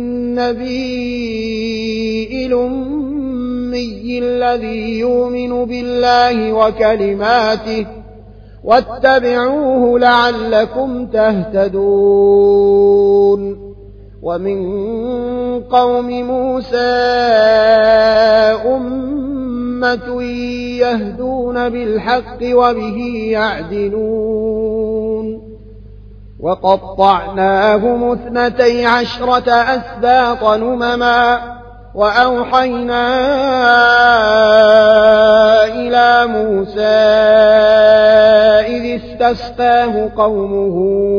النبي الأمي الذي يؤمن بالله وكلماته واتبعوه لعلكم تهتدون ومن قوم موسى أمة يهدون بالحق وبه يعدلون وقطعناهم اثنتي عشرة أسباط نمما وأوحينا إلى موسى إذ استسقاه قومه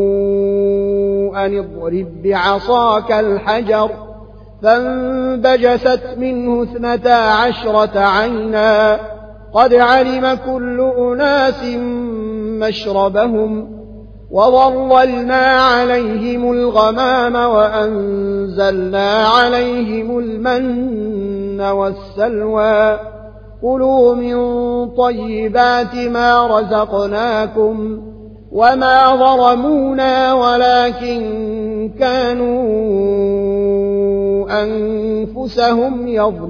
أن اضرب بعصاك الحجر فانبجست منه اثنتا عشرة عينا قد علم كل أناس مشربهم وظللنا عليهم الغمام وأنزلنا عليهم المن والسلوى كلوا من طيبات ما رزقناكم وما ظلمونا ولكن كانوا أنفسهم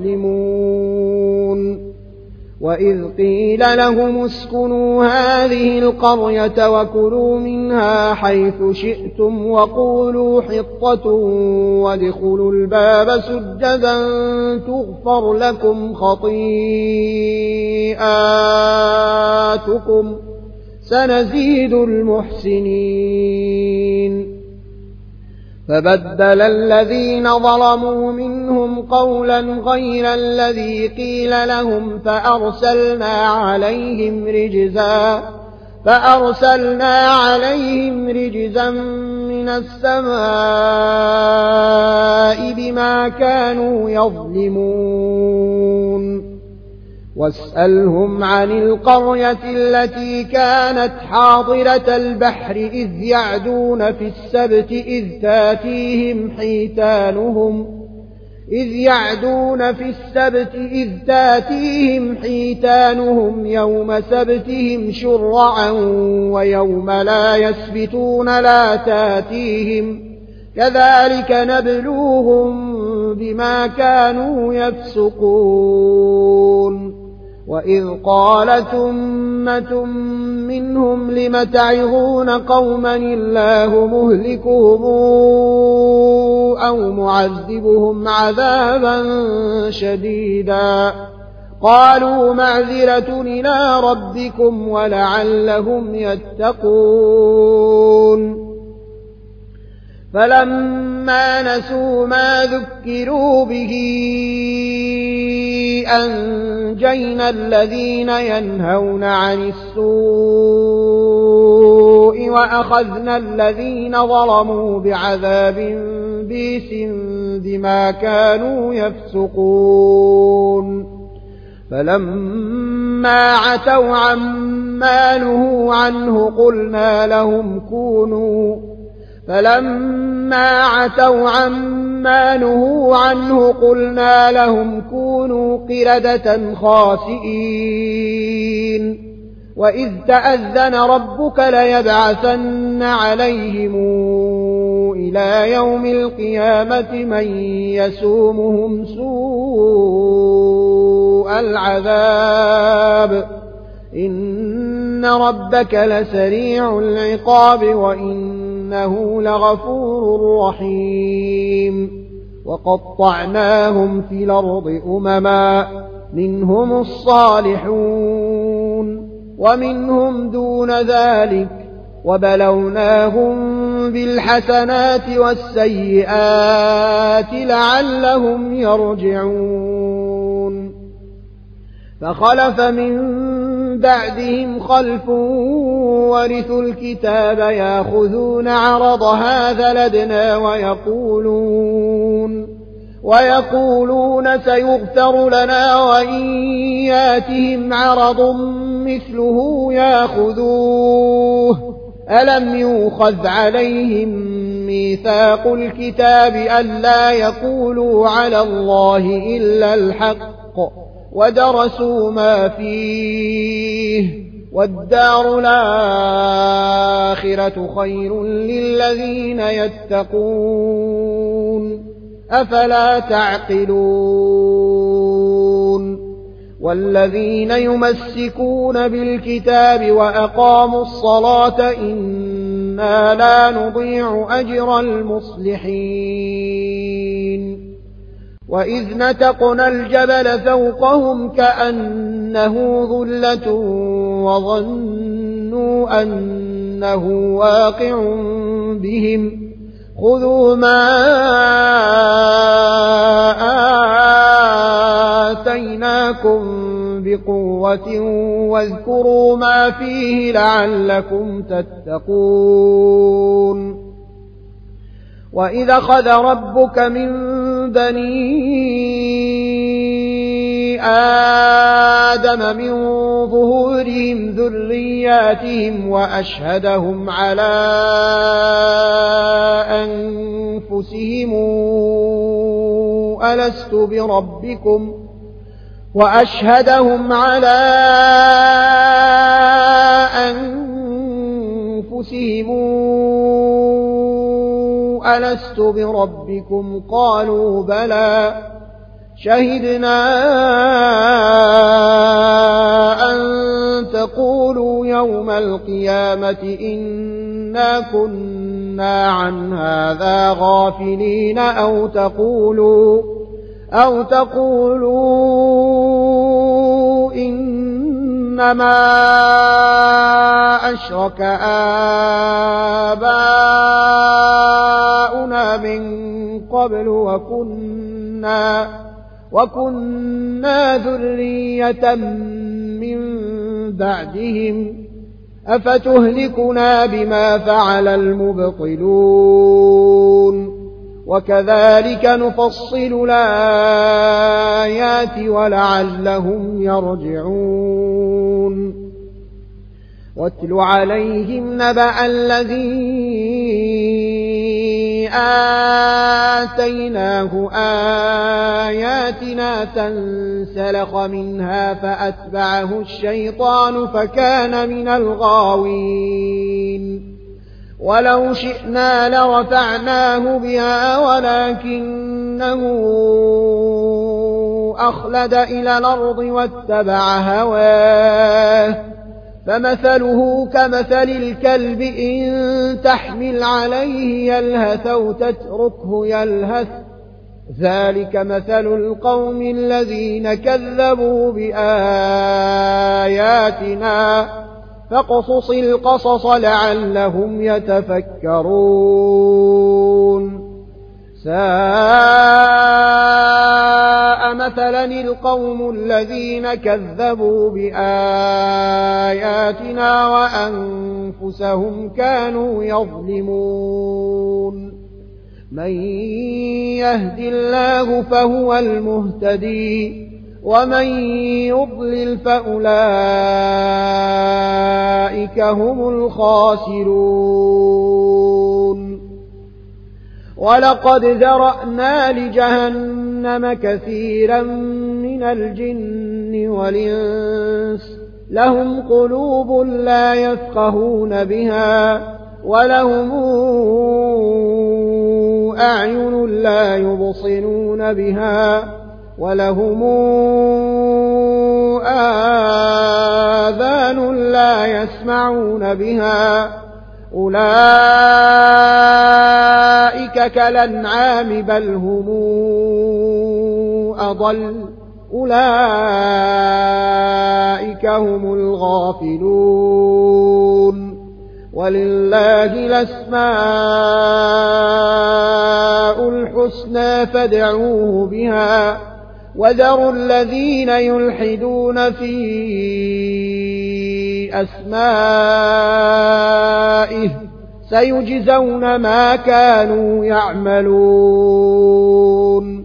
يظلمون وإذ قيل لهم اسكنوا هذه القرية وكلوا منها حيث شئتم وقولوا حطة وادخلوا الباب سجدا تغفر لكم خطيئاتكم سنزيد المحسنين فبدل الذين ظلموا منهم قولا غير الذي قيل لهم فأرسلنا عليهم رجزا فأرسلنا عليهم رجزا من السماء بما كانوا يظلمون واسألهم عن القرية التي كانت حاضرة البحر إذ يعدون في السبت إذ تاتيهم حيتانهم إذ يعدون في السبت إذ تاتيهم حيتانهم يوم سبتهم شرعا ويوم لا يسبتون لا تاتيهم كذلك نبلوهم بما كانوا يفسقون وإذ قالت أمة منهم لم تعظون قوما الله مهلكهم أو معذبهم عذابا شديدا قالوا معذرة إلى ربكم ولعلهم يتقون فلما نسوا ما ذكروا به أنجينا الذين ينهون عن السوء وأخذنا الذين ظلموا بعذاب بئس بما كانوا يفسقون فلما عتوا عما نهوا عنه قلنا لهم كونوا فلما عتوا عما نهوا عنه قلنا لهم كونوا قردة خاسئين وإذ تأذن ربك ليبعثن عليهم إلى يوم القيامة من يسومهم سوء العذاب إن ربك لسريع العقاب وإنه لغفور رحيم وقطعناهم في الأرض أمما منهم الصالحون ومنهم دون ذلك وبلوناهم بالحسنات والسيئات لعلهم يرجعون فخلف من بعدهم خلف ورثوا الكتاب ياخذون عرض هذا الأدنى ويقولون ويقولون سيغفر لنا وإن ياتهم عرض مثله ياخذوه ألم يؤخذ عليهم ميثاق الكتاب ألا يقولوا على الله إلا الحق ودرسوا ما فيه والدار الآخرة خير للذين يتقون أفلا تعقلون والذين يمسكون بالكتاب وأقاموا الصلاة إنا لا نضيع أجر المصلحين وإذ نتقنا الجبل فوقهم كأنه ظلة وظنوا أنه واقع بهم خذوا ما آتيناكم بقوة واذكروا ما فيه لعلكم تتقون وإذا أخذ ربك من بني آدم من ظهورهم ذرياتهم وأشهدهم على أنفسهم ألست بربكم وأشهدهم على أنفسهم ألست بربكم قالوا بلى شهدنا أن تقولوا يوم القيامة إنا كنا عن هذا غافلين أو تقولوا أو تقولوا إنما أشرك آباؤنا من قبل وكنا وكنا ذرية من بعدهم أفتهلكنا بما فعل المبطلون وكذلك نفصل الآيات ولعلهم يرجعون واتل عليهم نبأ الذي آتيناه آياتنا فانسلخ منها فأتبعه الشيطان فكان من الغاوين ولو شئنا لرفعناه بها ولكنه أخلد إلى الأرض واتبع هواه فمثله كمثل الكلب إن تحمل عليه يلهث أو تتركه يلهث ذلك مثل القوم الذين كذبوا بآياتنا فاقصص القصص لعلهم يتفكرون ساء مثلا القوم الذين كذبوا بآياتنا وأنفسهم كانوا يظلمون من يهد الله فهو المهتدي ومن يضلل فأولئك هم الخاسرون ولقد ذرأنا لجهنم كثيرا من الجن والإنس لهم قلوب لا يفقهون بها ولهم أعين لا يبصرون بها ولهم آذان لا يسمعون بها أولئك كالأنعام بل هم أضل أولئك هم الغافلون ولله الأسماء الحسنى فادعوه بها وذروا الذين يلحدون في أسمائه سيجزون ما كانوا يعملون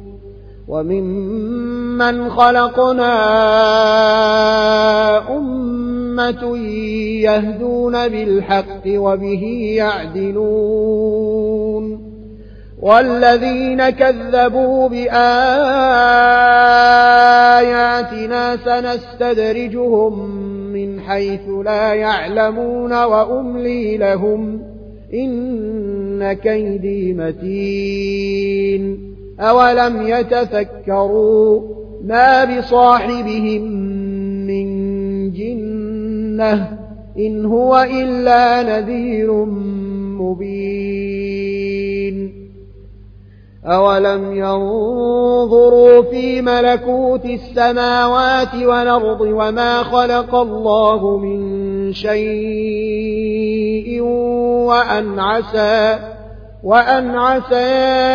وممن خلقنا أمة يهدون بالحق وبه يعدلون والذين كذبوا بآياتنا سنستدرجهم من حيث لا يعلمون وأملي لهم إن كيدي متين أولم يتفكروا ما بصاحبهم من جنة إن هو إلا نذير مبين أولم ينظروا في ملكوت السماوات والأرض وما خلق الله من شيء وأن عسى وأن عسى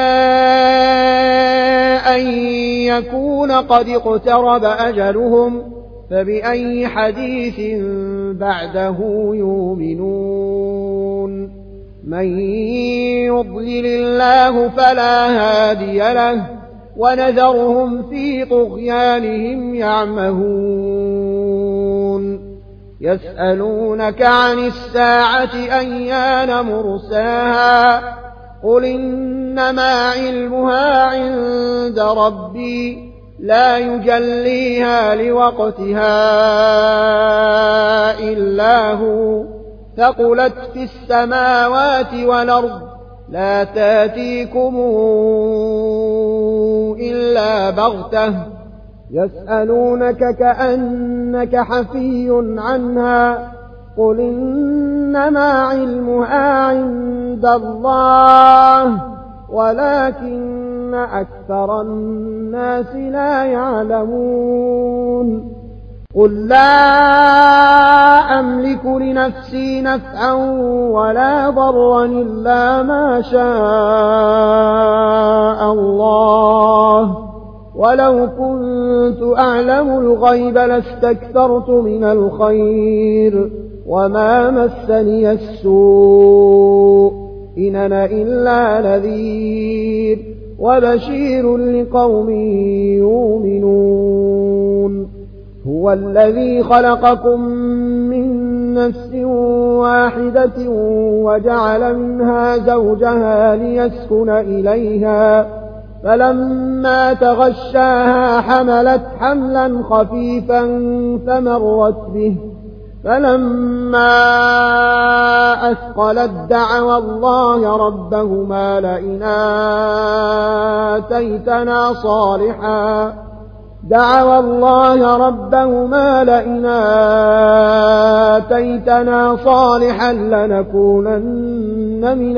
أن يكون قد اقترب أجلهم فبأي حديث بعده يؤمنون من يضلل الله فلا هادي له ونذرهم في طغيانهم يعمهون يسألونك عن الساعة أيان مرساها قل إنما علمها عند ربي لا يجليها لوقتها إلا هو ثقلت في السماوات والأرض لا تاتيكم إلا بغتة يسألونك كأنك حفي عنها قل إنما علمها عند الله ولكن أكثر الناس لا يعلمون قل لا أملك لنفسي نفعا ولا ضرا إلا ما شاء الله ولو كنت أعلم الغيب لاستكثرت من الخير وما مسني السوء إن أنا إلا نذير وبشير لقوم يؤمنون هو الذي خلقكم من نفس واحدة وجعل منها زوجها ليسكن إليها فلما تغشاها حملت حملا خفيفا فمرت به فلما أثقلت دعوا الله ربهما لئن آتيتنا صالحا دعوا الله ربهما لئن آتيتنا صالحا لنكونن من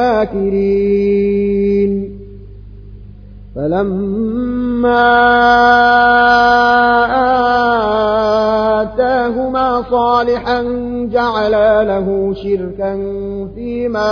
الشاكرين فلما آتاهما صالحا جعلا له شركا فيما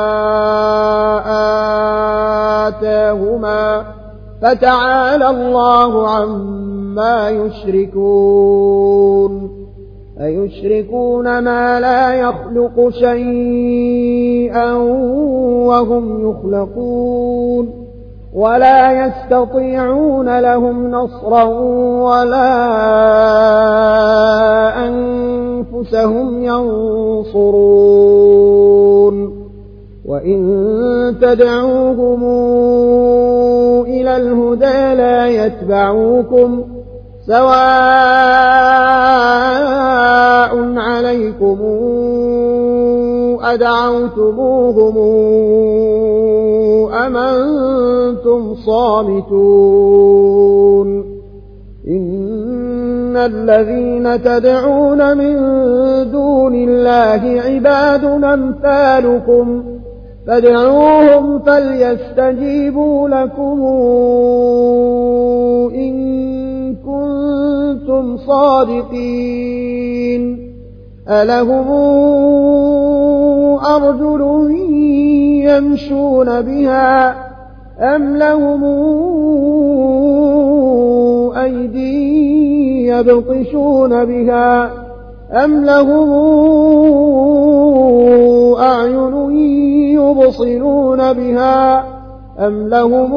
آتاهما فتعالى الله عما يشركون أيشركون ما لا يخلق شيئا وهم يخلقون ولا يستطيعون لهم نصرا ولا أنفسهم ينصرون وإن تدعوهم إلى الهدى لا يتبعوكم سواء عليكم أدعوتموهم أم أنتم صامتون إن الذين تدعون من دون الله عباد أمثالكم فادعوهم فليستجيبوا لكم إن كنتم صادقين ألهم أرجل يمشون بها أم لهم أيدي يبطشون بها أم لهم أعين يبصرون بها أم لهم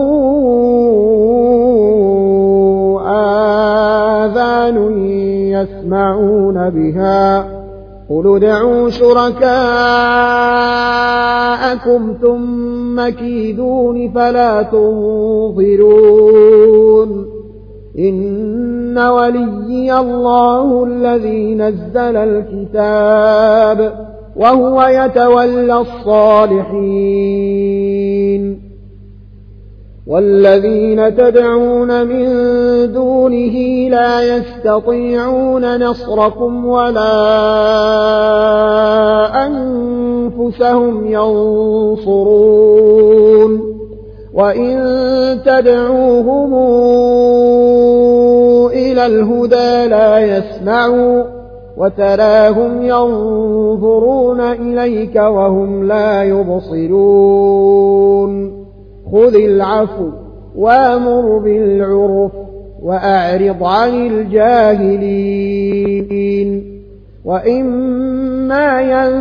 آذان يسمعون بها قل ادعوا شركاءكم ثم كيدون فلا تنظرون إن وليي الله الذي نزل الكتاب وهو يتولى الصالحين والذين تدعون من دونه لا يستطيعون نصركم ولا أنفسهم ينصرون وإن تدعوهم إلى الهدى لا يسمعوا وتراهم ينظرون إليك وهم لا يبصرون خذ العفو وامر بالعرف وأعرض عن الجاهلين وإما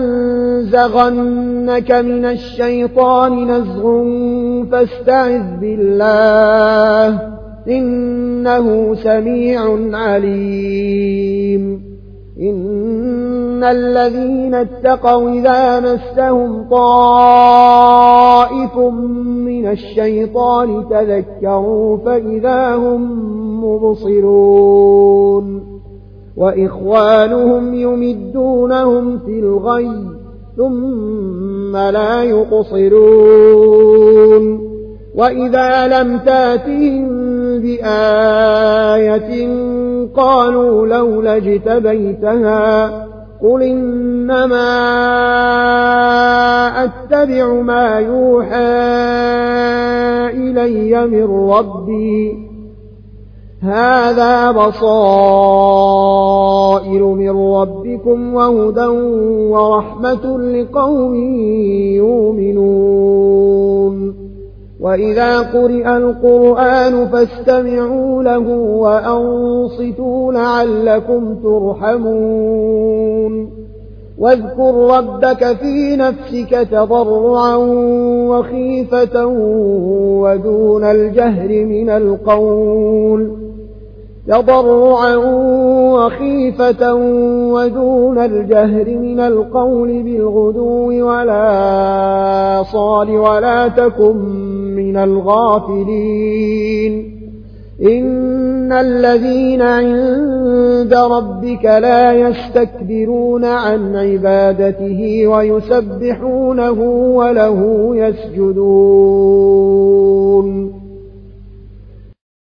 ينزغنك من الشيطان نزغ فاستعذ بالله إنه سميع عليم إن الذين اتقوا إذا مسهم طائف من الشيطان تذكروا فإذا هم مبصرون وإخوانهم يمدونهم في الغي ثم لا يقصرون وإذا لم تاتهم بآية قالوا لولا اجتبيتها قل إنما أتبع ما يوحى إلي من ربي هذا بصائر من ربكم وهدى ورحمة لقوم يؤمنون وإذا قرئ القرآن فاستمعوا له وأنصتوا لعلكم ترحمون واذكر ربك في نفسك تضرعا وخيفة ودون الجهر من القول تضرعا وخيفة ودون الجهر من القول بالغدو ولا صال ولا تكن من الغافلين إن الذين عند ربك لا يستكبرون عن عبادته ويسبحونه وله يسجدون